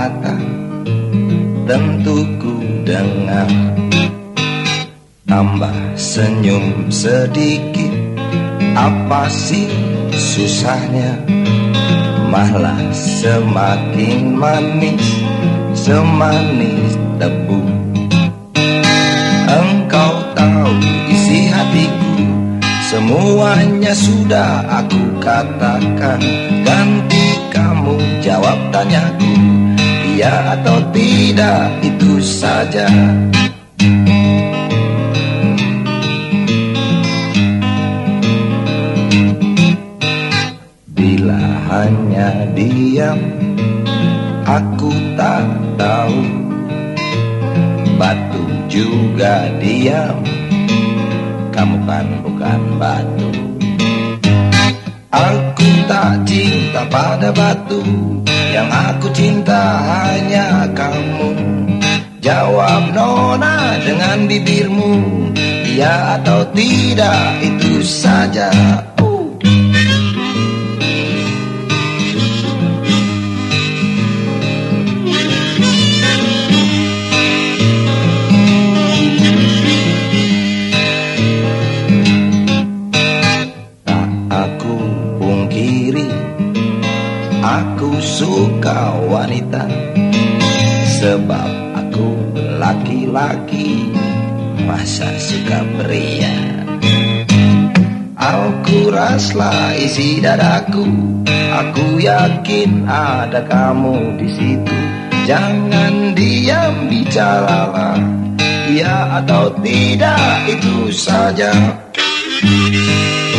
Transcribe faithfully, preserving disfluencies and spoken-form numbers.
mata, tentu ku dengar. Tambah senyum sedikit, apa sih susahnya? Malah semakin manis, semanis tebu. Engkau tahu isi hatiku, semuanya sudah aku katakan. Ganti kamu jawab tanyaku, iya atau tidak, itu saja. Bila hanya diam, aku tak tahu. Batu juga diam, kamu kan bukan batu. Aku tak cinta pada batu, yang aku cinta hanya kamu. Jawab nona dengan bibirmu, iya atau tidak, itu saja. Aku suka wanita, sebab aku laki-laki, masa suka pria. Aku raslah isi dadaku, aku yakin ada kamu di situ. Jangan diam, bicaralah, iya atau tidak, itu saja.